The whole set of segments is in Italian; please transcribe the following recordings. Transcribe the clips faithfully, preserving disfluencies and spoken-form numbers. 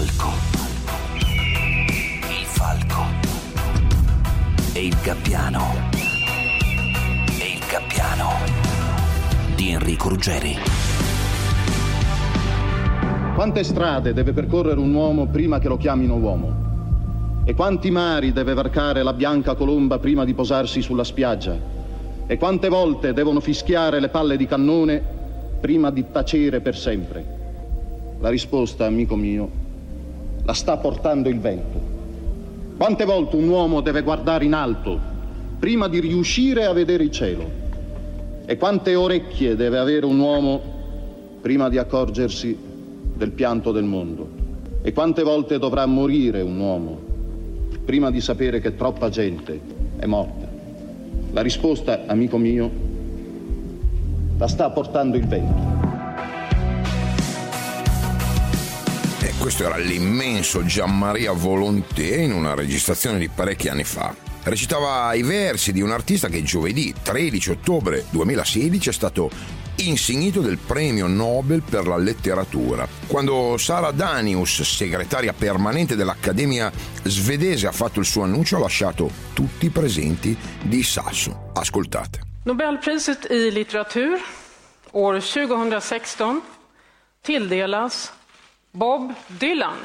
falco. Il falco. E il gabbiano. E il gabbiano di Enrico Ruggeri. Quante strade deve percorrere un uomo prima che lo chiamino uomo? E quanti mari deve varcare la bianca colomba prima di posarsi sulla spiaggia? E quante volte devono fischiare le palle di cannone prima di tacere per sempre? La risposta, amico mio, la sta portando il vento. Quante volte un uomo deve guardare in alto prima di riuscire a vedere il cielo? E quante orecchie deve avere un uomo prima di accorgersi del pianto del mondo? E quante volte dovrà morire un uomo prima di sapere che troppa gente è morta? La risposta, amico mio, la sta portando il vento. E questo era l'immenso Gianmaria Volonté in una registrazione di parecchi anni fa. Recitava i versi di un artista che giovedì tredici ottobre duemilasedici è stato insignito del premio Nobel per la letteratura. Quando Sara Danius, segretaria permanente dell'Accademia svedese, ha fatto il suo annuncio, ha lasciato tutti i presenti di sasso. Ascoltate. Nobelpriset i litteratur år tjugohundrasexton tilldelas Bob Dylan.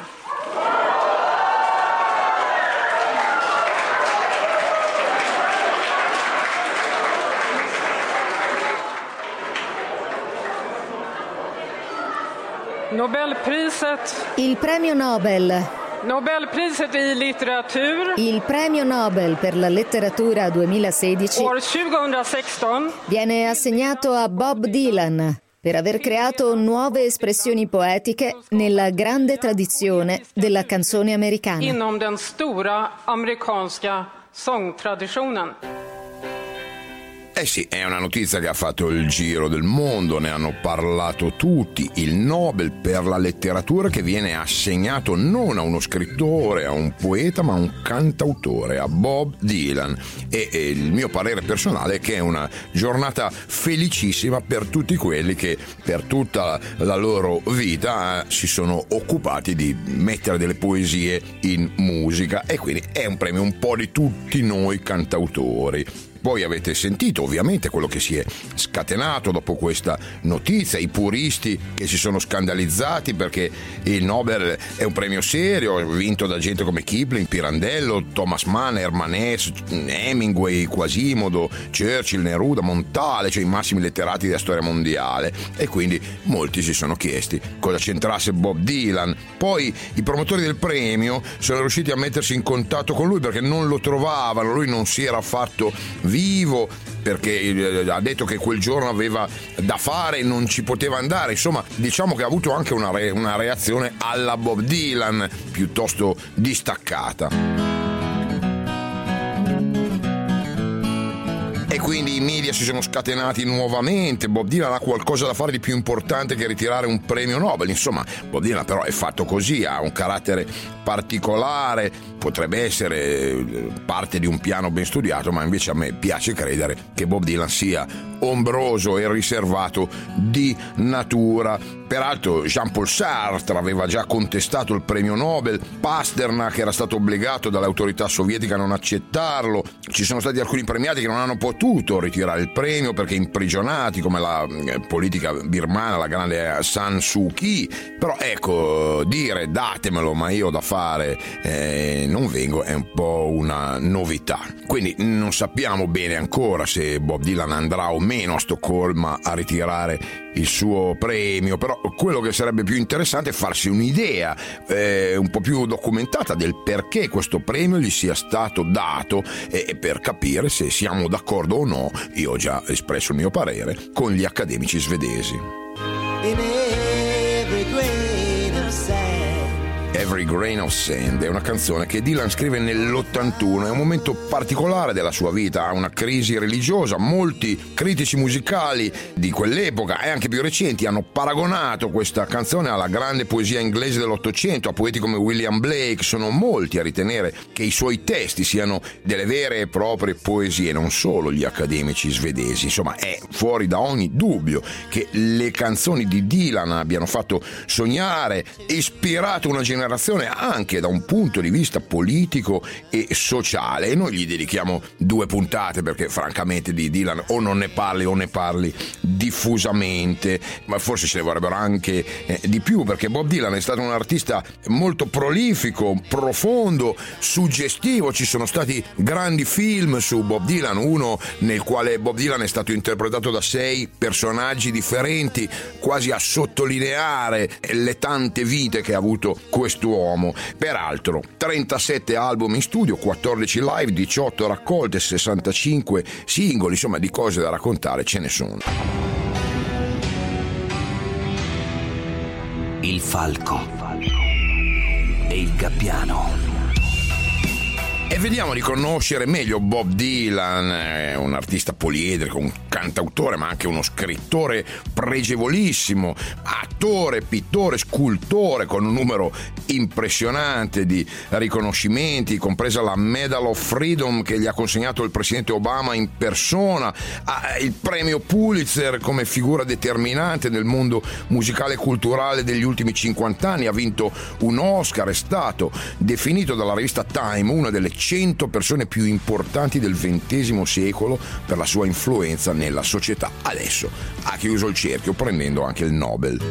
Nobelpriset. Il premio Nobel. Nobelpriset i litteratur. Il premio Nobel per la letteratura duemilasedici år tjugohundrasexton viene assegnato a Bob Dylan per aver creato nuove espressioni poetiche nella grande tradizione della canzone americana. Inom den stora amerikanska sångtraditionen. Eh sì, è una notizia che ha fatto il giro del mondo, ne hanno parlato tutti. Il Nobel per la letteratura che viene assegnato non a uno scrittore, a un poeta, ma a un cantautore, a Bob Dylan. E, e il mio parere personale è che è una giornata felicissima per tutti quelli che per tutta la loro vita si sono occupati di mettere delle poesie in musica, e quindi è un premio un po' di tutti noi cantautori. Poi avete sentito ovviamente quello che si è scatenato dopo questa notizia, i puristi che si sono scandalizzati perché il Nobel è un premio serio, vinto da gente come Kipling, Pirandello, Thomas Mann, Hermann Hesse, Hemingway, Quasimodo, Churchill, Neruda, Montale, cioè i massimi letterati della storia mondiale, e quindi molti si sono chiesti cosa c'entrasse Bob Dylan. Poi i promotori del premio sono riusciti a mettersi in contatto con lui perché non lo trovavano, lui non si era fatto vivo perché ha detto che quel giorno aveva da fare e non ci poteva andare. Insomma, diciamo che ha avuto anche una, re- una reazione alla Bob Dylan piuttosto distaccata. E quindi i media si sono scatenati nuovamente. Bob Dylan ha qualcosa da fare di più importante che ritirare un premio Nobel. Insomma, Bob Dylan però è fatto così, ha un carattere particolare, potrebbe essere parte di un piano ben studiato, ma invece a me piace credere che Bob Dylan sia ombroso e riservato di natura. Peraltro Jean-Paul Sartre aveva già contestato il premio Nobel, Pasternak era stato obbligato dalle autorità sovietiche a non accettarlo, ci sono stati alcuni premiati che non hanno potuto ritirare il premio perché imprigionati, come la politica birmana, la grande Aung San Suu Kyi. Però ecco, dire datemelo ma io ho da fare eh, non vengo è un po' una novità. Quindi non sappiamo bene ancora se Bob Dylan andrà o meno a Stoccolma a ritirare il suo premio, però quello che sarebbe più interessante è farsi un'idea eh, un po' più documentata del perché questo premio gli sia stato dato, e, e per capire se siamo d'accordo o no, io ho già espresso il mio parere, con gli accademici svedesi. Every Grain of Sand è una canzone che Dylan scrive nell'ottantuno, è un momento particolare della sua vita, ha una crisi religiosa. Molti critici musicali di quell'epoca e anche più recenti hanno paragonato questa canzone alla grande poesia inglese dell'Ottocento, a poeti come William Blake. Sono molti a ritenere che i suoi testi siano delle vere e proprie poesie, non solo gli accademici svedesi. Insomma, è fuori da ogni dubbio che le canzoni di Dylan abbiano fatto sognare, ispirato una generazione generazione anche da un punto di vista politico e sociale, e noi gli dedichiamo due puntate perché francamente di Dylan o non ne parli o ne parli diffusamente, ma forse ce ne vorrebbero anche eh, di più, perché Bob Dylan è stato un artista molto prolifico, profondo, suggestivo. Ci sono stati grandi film su Bob Dylan, uno nel quale Bob Dylan è stato interpretato da sei personaggi differenti, quasi a sottolineare le tante vite che ha avuto quest'uomo. Peraltro trentasette album in studio, quattordici live, diciotto raccolte, sessantacinque singoli, insomma di cose da raccontare ce ne sono. Il falco e il gabbiano. E vediamo di conoscere meglio Bob Dylan, è un artista poliedrico, un cantautore ma anche uno scrittore pregevolissimo, attore, pittore, scultore con un numero impressionante di riconoscimenti, compresa la Medal of Freedom che gli ha consegnato il presidente Obama in persona, il premio Pulitzer come figura determinante nel mondo musicale e culturale degli ultimi cinquanta anni, ha vinto un Oscar, è stato definito dalla rivista Time una delle cento persone più importanti del ventesimo secolo per la sua influenza nella società. Adesso ha chiuso il cerchio prendendo anche il Nobel.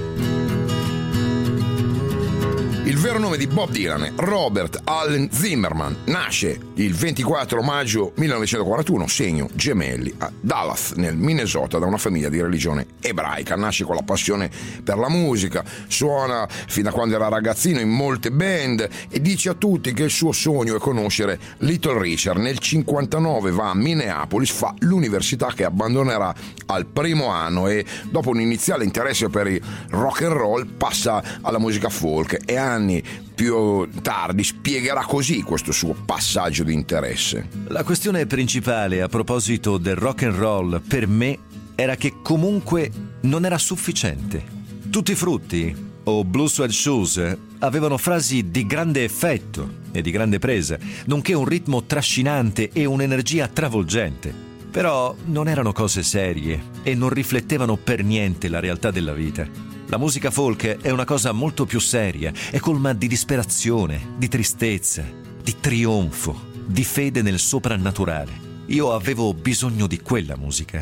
Il vero nome di Bob Dylan è Robert Allen Zimmerman. Nasce il ventiquattro maggio millenovecentoquarantuno, segno gemelli, a Dallas, nel Minnesota, da una famiglia di religione ebraica. Nasce con la passione per la musica, suona fin da quando era ragazzino in molte band e dice a tutti che il suo sogno è conoscere Little Richard. Nel cinquantanove va a Minneapolis, fa l'università che abbandonerà al primo anno e dopo un iniziale interesse per il rock and roll passa alla musica folk e anni più tardi spiegherà così questo suo passaggio di interesse. La questione principale a proposito del rock and roll per me era che comunque non era sufficiente. Tutti i frutti o Blue Suede Shoes avevano frasi di grande effetto e di grande presa, nonché un ritmo trascinante e un'energia travolgente. Però non erano cose serie e non riflettevano per niente la realtà della vita. La musica folk è una cosa molto più seria, è colma di disperazione, di tristezza, di trionfo, di fede nel soprannaturale. Io avevo bisogno di quella musica.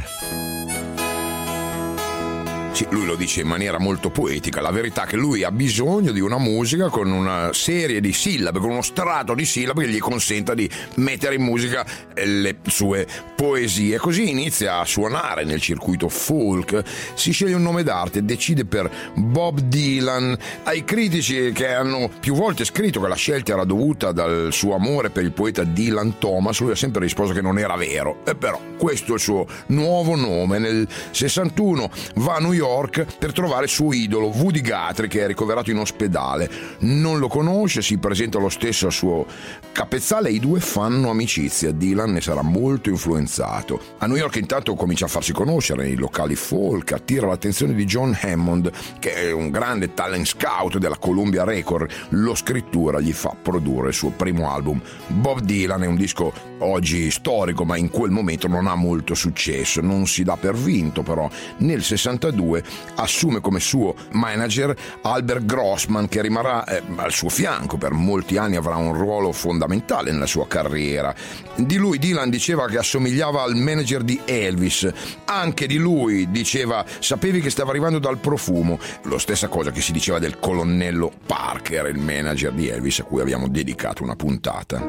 Sì, lui lo dice in maniera molto poetica. La verità è che lui ha bisogno di una musica con una serie di sillabe, con uno strato di sillabe che gli consenta di mettere in musica le sue poesie. Così inizia a suonare nel circuito folk, si sceglie un nome d'arte e decide per Bob Dylan. Ai critici che hanno più volte scritto che la scelta era dovuta dal suo amore per il poeta Dylan Thomas, lui ha sempre risposto che non era vero. E però questo è il suo nuovo nome. Nel sessantuno va a New York per trovare il suo idolo Woody Guthrie, che è ricoverato in ospedale. Non lo conosce, si presenta lo stesso al suo capezzale e i due fanno amicizia. Dylan ne sarà molto influenzato. A New York intanto comincia a farsi conoscere nei locali folk, attira l'attenzione di John Hammond, che è un grande talent scout della Columbia Record. Lo scrittura gli fa produrre il suo primo album. Bob Dylan è un disco oggi storico, ma in quel momento non ha molto successo, non si dà per vinto. Però nel sessantadue assume come suo manager Albert Grossman, che rimarrà eh, al suo fianco per molti anni, avrà un ruolo fondamentale nella sua carriera. Di lui Dylan diceva che assomigliava al manager di Elvis, anche di lui diceva sapevi che stava arrivando dal profumo, lo stessa cosa che si diceva del colonnello Parker, il manager di Elvis a cui abbiamo dedicato una puntata.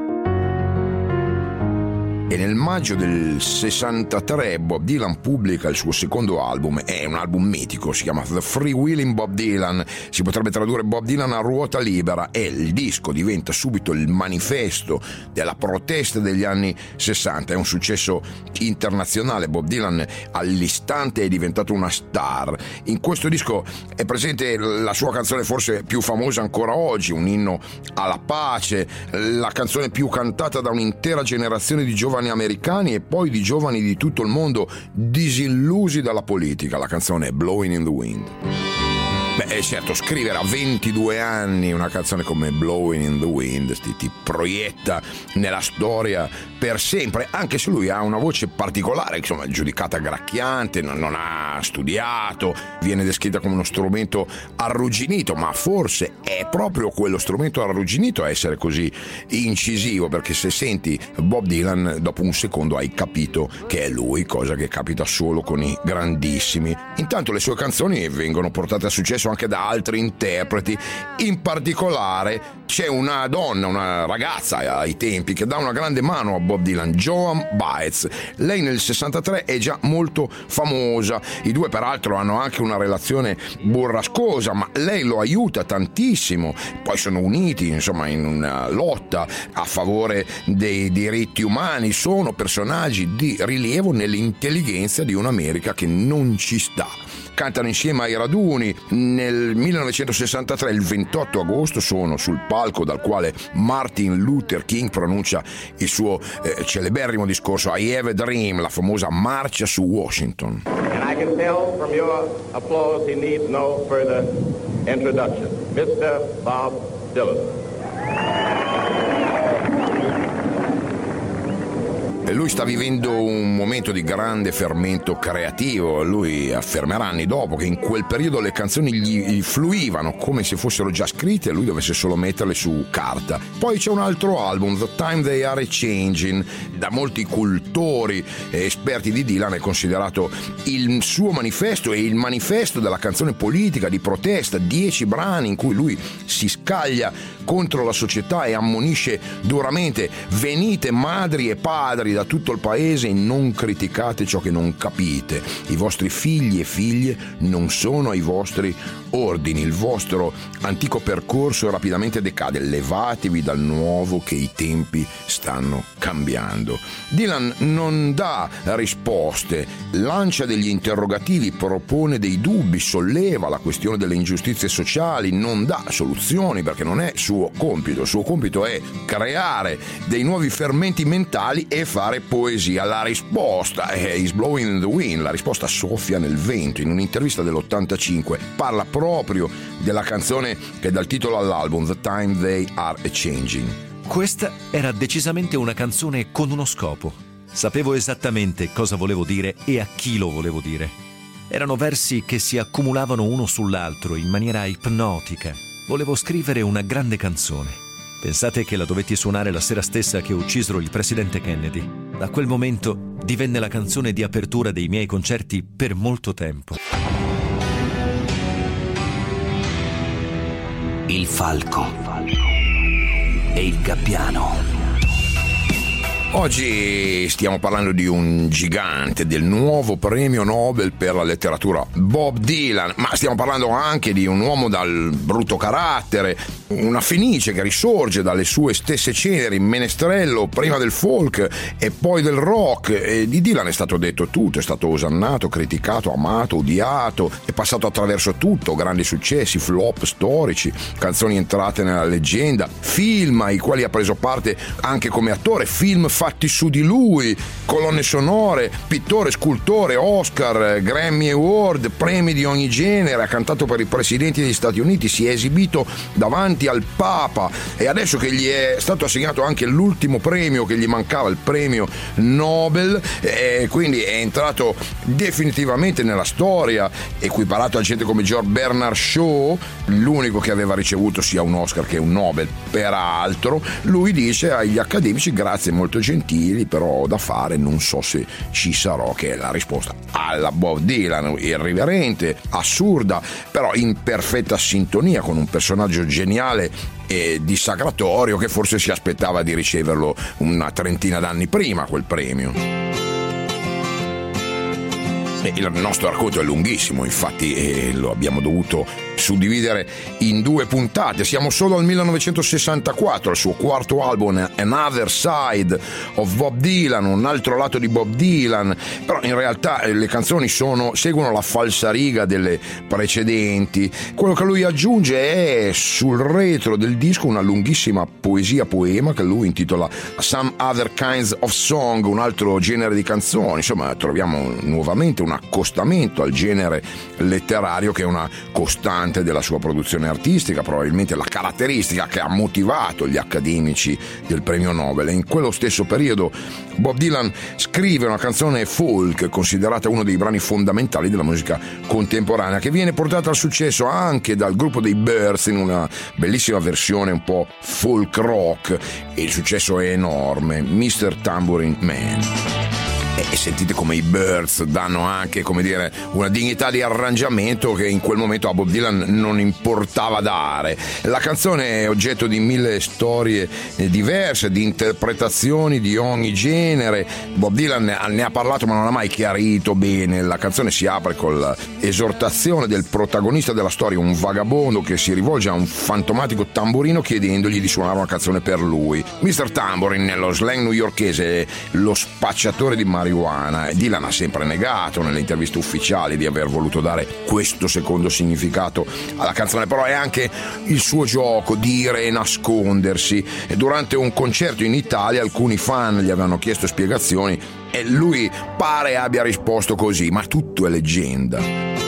E nel maggio del sessantatré Bob Dylan pubblica il suo secondo album, è un album mitico, si chiama The Freewheeling Bob Dylan, si potrebbe tradurre Bob Dylan a ruota libera, e il disco diventa subito il manifesto della protesta degli anni sessanta, è un successo internazionale. Bob Dylan all'istante è diventato una star. In questo disco è presente la sua canzone forse più famosa ancora oggi, un inno alla pace, la canzone più cantata da un'intera generazione di giovani americani e poi di giovani di tutto il mondo disillusi dalla politica. La canzone è Blowing in the Wind. Beh, certo, scrivere a ventidue anni una canzone come Blowing in the Wind ti, ti proietta nella storia per sempre, anche se lui ha una voce particolare, insomma, giudicata gracchiante, non, non ha studiato, viene descritta come uno strumento arrugginito, ma forse è proprio quello strumento arrugginito a essere così incisivo, perché se senti Bob Dylan dopo un secondo hai capito che è lui, cosa che capita solo con i grandissimi. Intanto le sue canzoni vengono portate a successo anche da altri interpreti, in particolare c'è una donna, una ragazza ai tempi che dà una grande mano a Bob Dylan, Joan Baez. Lei nel sessantatré è già molto famosa, i due peraltro hanno anche una relazione burrascosa, ma lei lo aiuta tantissimo, poi sono uniti insomma in una lotta a favore dei diritti umani, sono personaggi di rilievo nell'intelligenza di un'America che non ci sta. Cantano insieme ai raduni. Nel millenovecentosessantatré, il ventotto agosto, sono sul palco dal quale Martin Luther King pronuncia il suo eh, celeberrimo discorso I Have a Dream, la famosa marcia su Washington. And I can tell from your applause he needs no further introduction. mister Bob Dylan. Lui sta vivendo un momento di grande fermento creativo. Lui affermerà anni dopo che in quel periodo le canzoni gli fluivano come se fossero già scritte e lui dovesse solo metterle su carta. Poi c'è un altro album, The Time They Are A-Changing, da molti cultori e esperti di Dylan è considerato il suo manifesto e il manifesto della canzone politica di protesta, dieci brani in cui lui si scaglia contro la società e ammonisce duramente: venite madri e padri da tutto il paese e non criticate ciò che non capite, i vostri figli e figlie non sono ai vostri ordini, il vostro antico percorso rapidamente decade, levatevi dal nuovo che i tempi stanno cambiando. Dylan non dà risposte, lancia degli interrogativi, propone dei dubbi, solleva la questione delle ingiustizie sociali, non dà soluzioni perché non è suo compito, il suo compito è creare dei nuovi fermenti mentali e fare poesia. La risposta è Is Blowing in the Wind, la risposta soffia nel vento. In un'intervista dell'ottantacinque parla proprio della canzone che dà il titolo all'album, The Time They Are A-Changing. Questa era decisamente una canzone con uno scopo. Sapevo esattamente cosa volevo dire e a chi lo volevo dire. Erano versi che si accumulavano uno sull'altro in maniera ipnotica. Volevo scrivere una grande canzone. Pensate che la dovetti suonare la sera stessa che uccisero il presidente Kennedy. Da quel momento divenne la canzone di apertura dei miei concerti per molto tempo. Il falco e il gabbiano. Oggi stiamo parlando di un gigante, del nuovo premio Nobel per la letteratura, Bob Dylan, ma stiamo parlando anche di un uomo dal brutto carattere, una fenice che risorge dalle sue stesse ceneri, menestrello prima del folk e poi del rock. E di Dylan è stato detto tutto, è stato osannato, criticato, amato, odiato, è passato attraverso tutto, grandi successi, flop storici, canzoni entrate nella leggenda, film ai quali ha preso parte anche come attore, film fatti su di lui, colonne sonore, pittore, scultore, Oscar, Grammy Award, premi di ogni genere, ha cantato per i presidenti degli Stati Uniti, si è esibito davanti al Papa e adesso che gli è stato assegnato anche l'ultimo premio che gli mancava, il premio Nobel, e quindi è entrato definitivamente nella storia, equiparato a gente come George Bernard Shaw, l'unico che aveva ricevuto sia un Oscar che un Nobel. Peraltro lui dice agli accademici: grazie, molto gentili, però ho da fare, non so se ci sarò, che è la risposta alla Bob Dylan, irriverente, assurda, però in perfetta sintonia con un personaggio geniale e dissacratorio che forse si aspettava di riceverlo una trentina d'anni prima quel premio. Il nostro racconto è lunghissimo, infatti eh, lo abbiamo dovuto suddividere in due puntate. Siamo solo al millenovecentosessantaquattro, al suo quarto album Another Side of Bob Dylan, un altro lato di Bob Dylan, però in realtà eh, le canzoni sono, seguono la falsariga delle precedenti. Quello che lui aggiunge è sul retro del disco una lunghissima poesia poema che lui intitola Some Other Kinds of Song, un altro genere di canzoni. Insomma, troviamo nuovamente una accostamento al genere letterario che è una costante della sua produzione artistica, probabilmente la caratteristica che ha motivato gli accademici del premio Nobel. E in quello stesso periodo Bob Dylan scrive una canzone folk considerata uno dei brani fondamentali della musica contemporanea, che viene portata al successo anche dal gruppo dei Byrds in una bellissima versione un po' folk rock, e il successo è enorme, mister Tambourine Man. E sentite come i Byrds danno anche, come dire, una dignità di arrangiamento che in quel momento a Bob Dylan non importava dare. La canzone è oggetto di mille storie diverse, di interpretazioni di ogni genere. Bob Dylan ne ha parlato ma non ha mai chiarito bene. La canzone si apre con l'esortazione del protagonista della storia, un vagabondo che si rivolge a un fantomatico tamburino chiedendogli di suonare una canzone per lui. mister Tambourine, nello slang newyorkese, è lo spacciatore di marijuana. Dylan ha sempre negato nelle interviste ufficiali di aver voluto dare questo secondo significato alla canzone, però è anche il suo gioco, dire e nascondersi. E durante un concerto in Italia alcuni fan gli avevano chiesto spiegazioni e lui pare abbia risposto così: ma tutto è leggenda.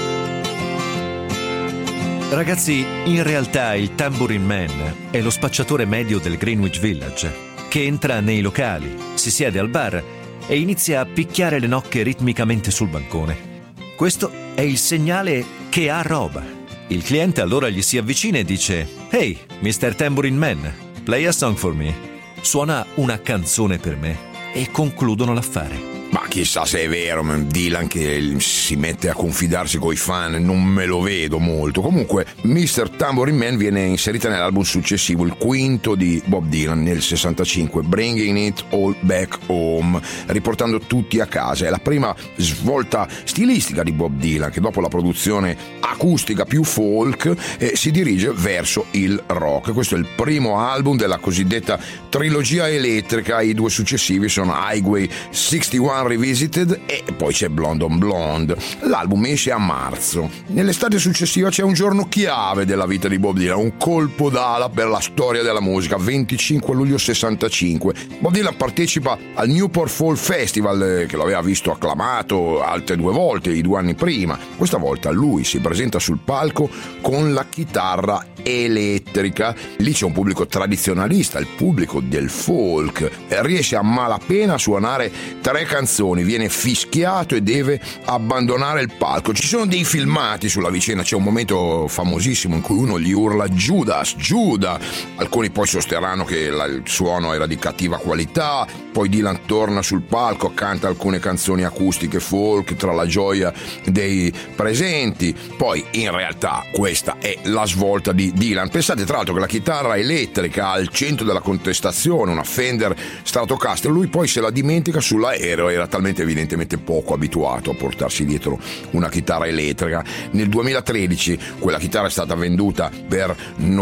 Ragazzi, in realtà il Tambourine Man è lo spacciatore medio del Greenwich Village, che entra nei locali, si siede al bar e inizia a picchiare le nocche ritmicamente sul bancone. Questo è il segnale che ha roba. Il cliente allora gli si avvicina e dice: «Hey, mister Tambourine Man, play a song for me». Suona una canzone per me e concludono l'affare. Ma chissà se è vero, Dylan che si mette a confidarsi coi fan, non me lo vedo molto. Comunque mister Tambourine Man viene inserita nell'album successivo, il quinto di Bob Dylan nel sessantacinque, Bringing It All Back Home, riportando tutti a casa. È la prima svolta stilistica di Bob Dylan, che dopo la produzione acustica più folk eh, si dirige verso il rock. Questo è il primo album della cosiddetta trilogia elettrica. I due successivi sono Highway sessantuno Revisited e poi c'è Blonde on Blonde. L'album esce a marzo. Nell'estate successiva c'è un giorno chiave della vita di Bob Dylan, un colpo d'ala per la storia della musica. venticinque luglio sessantacinque Bob Dylan partecipa al Newport Fall Festival, che lo aveva visto acclamato altre due volte i due anni prima. Questa volta lui si presenta sul palco con la chitarra elettrica. Lì c'è un pubblico tradizionalista, il pubblico del folk. Riesce a malapena a suonare tre canzoni, viene fischiato e deve abbandonare il palco. Ci sono dei filmati sulla vicenda, c'è un momento famosissimo in cui uno gli urla Judas, Giuda. Alcuni poi sosterranno che il suono era di cattiva qualità. Poi Dylan torna sul palco, canta alcune canzoni acustiche folk tra la gioia dei presenti. Poi in realtà questa è la svolta di Dylan. Pensate tra l'altro che la chitarra elettrica al centro della contestazione, una Fender Stratocaster, lui poi se la dimentica sull'aereo, era talmente evidentemente poco abituato a portarsi dietro una chitarra elettrica. Nel duemilatredici quella chitarra è stata venduta per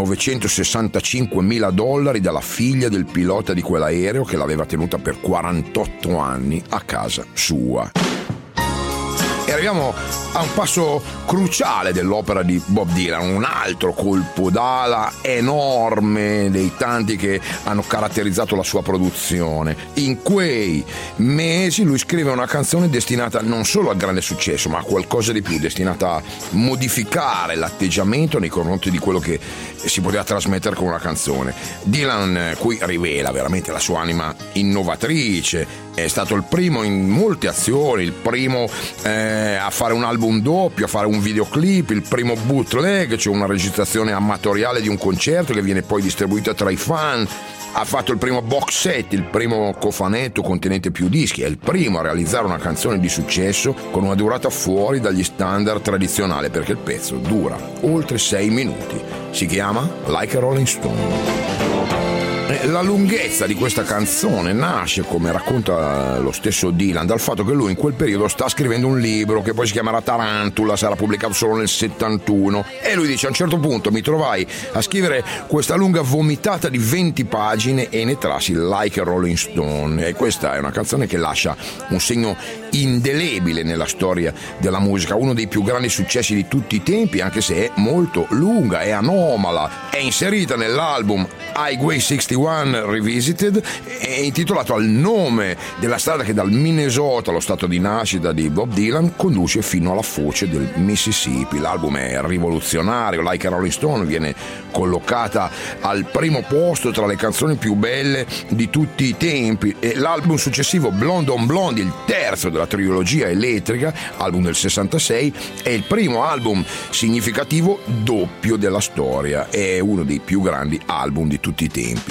novecentosessantacinquemila dollari dalla figlia del pilota di quell'aereo, che l'aveva tenuta per quarantotto anni a casa sua. E arriviamo a un passo cruciale dell'opera di Bob Dylan, un altro colpo d'ala enorme dei tanti che hanno caratterizzato la sua produzione. In quei mesi lui scrive una canzone destinata non solo al grande successo, ma a qualcosa di più, destinata a modificare l'atteggiamento nei confronti di quello che si poteva trasmettere con una canzone. Dylan qui rivela veramente la sua anima innovatrice. È stato il primo in molte azioni, il primo eh, a fare un album doppio, a fare un videoclip, il primo bootleg, cioè una registrazione amatoriale di un concerto che viene poi distribuita tra i fan. Ha fatto il primo box set, il primo cofanetto contenente più dischi, è il primo a realizzare una canzone di successo con una durata fuori dagli standard tradizionali, perché il pezzo dura oltre sei minuti. Si chiama Like a Rolling Stone. La lunghezza di questa canzone nasce, come racconta lo stesso Dylan, dal fatto che lui in quel periodo sta scrivendo un libro che poi si chiamerà Tarantula, sarà pubblicato solo nel settantuno, e lui dice: a un certo punto mi trovai a scrivere questa lunga vomitata di venti pagine e ne trassi Like a Rolling Stone. E questa è una canzone che lascia un segno indelebile nella storia della musica, uno dei più grandi successi di tutti i tempi, anche se è molto lunga, è anomala. È inserita nell'album Highway sessantuno ventuno Revisited, è intitolato al nome della strada che dal Minnesota, lo stato di nascita di Bob Dylan, conduce fino alla foce del Mississippi. L'album è rivoluzionario, Like a Rolling Stone viene collocata al primo posto tra le canzoni più belle di tutti i tempi, e l'album successivo, Blonde on Blonde, il terzo della trilogia elettrica, album del sessantasei, è il primo album significativo doppio della storia, è uno dei più grandi album di tutti i tempi.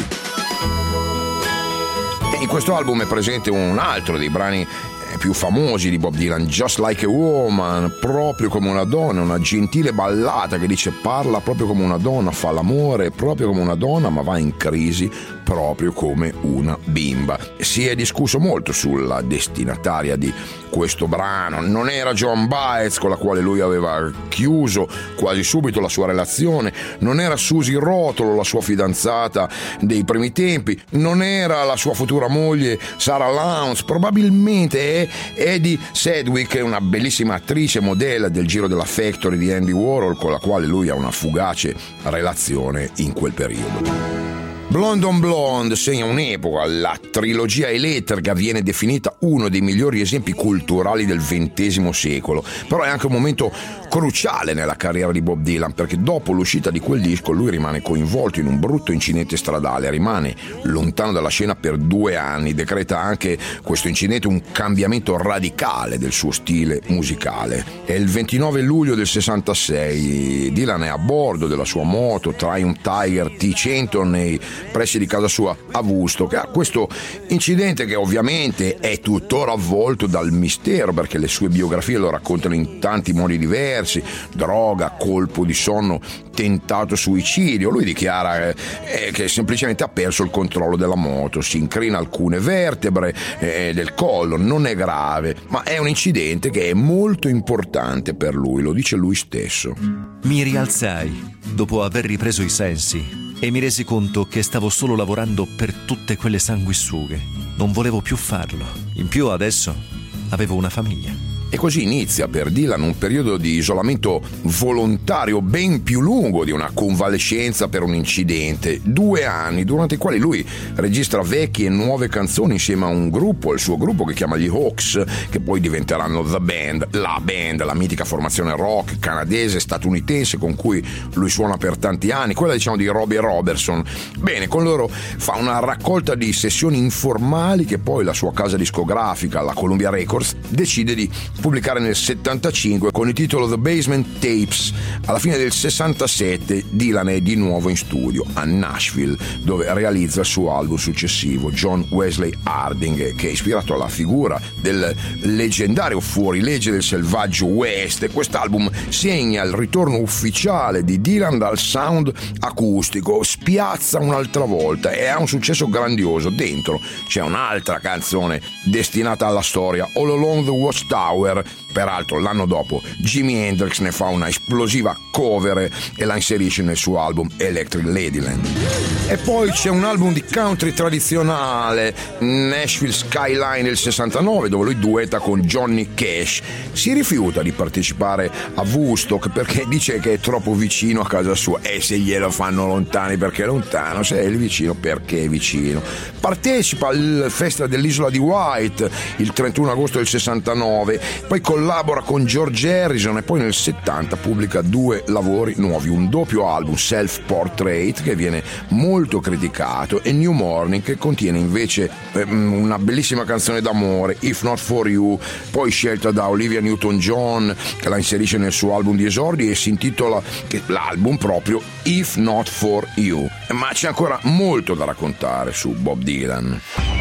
E in questo album è presente un altro dei brani più famosi di Bob Dylan, Just Like a Woman, proprio come una donna, una gentile ballata che dice parla proprio come una donna, fa l'amore proprio come una donna, ma va in crisi proprio come una bimba. Si è discusso molto sulla destinataria di questo brano. Non era Joan Baez, con la quale lui aveva chiuso quasi subito la sua relazione, non era Susie Rotolo, la sua fidanzata dei primi tempi, non era la sua futura moglie Sarah Lowndes, probabilmente è Eddie Sedgwick, una bellissima attrice modella del giro della Factory di Andy Warhol, con la quale lui ha una fugace relazione in quel periodo. Blonde on Blonde segna un'epoca, la trilogia elettrica viene definita uno dei migliori esempi culturali del ventesimo secolo, però è anche un momento cruciale nella carriera di Bob Dylan, perché dopo l'uscita di quel disco lui rimane coinvolto in un brutto incidente stradale, rimane lontano dalla scena per due anni, decreta anche questo incidente un cambiamento radicale del suo stile musicale. È il ventinove luglio del sessantasei, Dylan è a bordo della sua moto Triumph Tiger T cento nei pressi di casa sua a Woodstock, ha questo incidente che ovviamente è tuttora avvolto dal mistero, perché le sue biografie lo raccontano in tanti modi diversi: droga, colpo di sonno, tentato suicidio. Lui dichiara eh, che semplicemente ha perso il controllo della moto, si incrina alcune vertebre eh, del collo, non è grave, ma è un incidente che è molto importante per lui, lo dice lui stesso. Mi rialzai dopo aver ripreso i sensi e mi resi conto che stavo solo lavorando per tutte quelle sanguisughe. Non volevo più farlo. In più adesso avevo una famiglia. E così inizia per Dylan un periodo di isolamento volontario ben più lungo di una convalescenza per un incidente. Due anni durante i quali lui registra vecchie e nuove canzoni insieme a un gruppo, il suo gruppo che chiama gli Hawks, che poi diventeranno The Band, la band, la mitica formazione rock canadese statunitense con cui lui suona per tanti anni, quella diciamo di Robbie Robertson. Bene, con loro fa una raccolta di sessioni informali che poi la sua casa discografica, la Columbia Records, decide di pubblicare nel settantacinque con il titolo The Basement Tapes. Alla fine del sessantasette Dylan è di nuovo in studio a Nashville, dove realizza il suo album successivo, John Wesley Harding, che è ispirato alla figura del leggendario fuorilegge del selvaggio West. E quest'album segna il ritorno ufficiale di Dylan dal sound acustico, spiazza un'altra volta e ha un successo grandioso. Dentro c'è un'altra canzone destinata alla storia, All Along the Watchtower. Peraltro l'anno dopo Jimi Hendrix ne fa una esplosiva cover e la inserisce nel suo album Electric Ladyland. E poi c'è un album di country tradizionale, Nashville Skyline del sessantanove, dove lui duetta con Johnny Cash. Si rifiuta di partecipare a Woodstock perché dice che è troppo vicino a casa sua, e se glielo fanno lontani perché è lontano, se è vicino perché è vicino. Partecipa al festival dell'Isola di White il trentuno agosto del sessantanove, poi collabora con George Harrison e poi nel settanta pubblica due lavori nuovi, un doppio album, Self Portrait, che viene molto criticato, e New Morning, che contiene invece eh, una bellissima canzone d'amore, If Not For You, poi scelta da Olivia Newton-John, che la inserisce nel suo album di esordi e si intitola che, l'album proprio If Not For You. Ma c'è ancora molto da raccontare su Bob Dylan.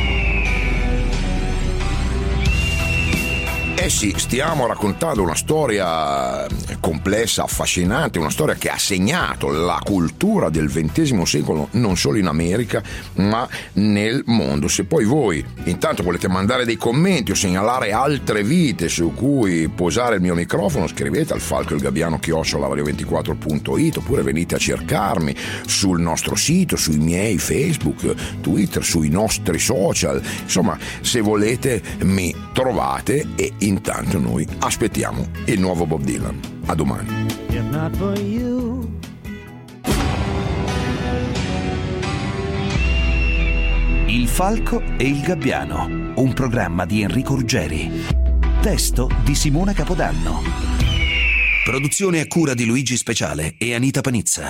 Eh sì, stiamo raccontando una storia complessa, affascinante, una storia che ha segnato la cultura del ventesimo secolo non solo in America ma nel mondo. Se poi voi intanto volete mandare dei commenti o segnalare altre vite su cui posare il mio microfono, scrivete al falco il gabbiano chiocciola radio ventiquattro punto it, oppure venite a cercarmi sul nostro sito, sui miei Facebook, Twitter, sui nostri social. Insomma, se volete mi trovate, e intanto noi aspettiamo il nuovo Bob Dylan. A domani. If not for you. Falco e il Gabbiano, un programma di Enrico Ruggeri. Testo di Simona Capodanno. Produzione a cura di Luigi Speciale e Anita Panizza.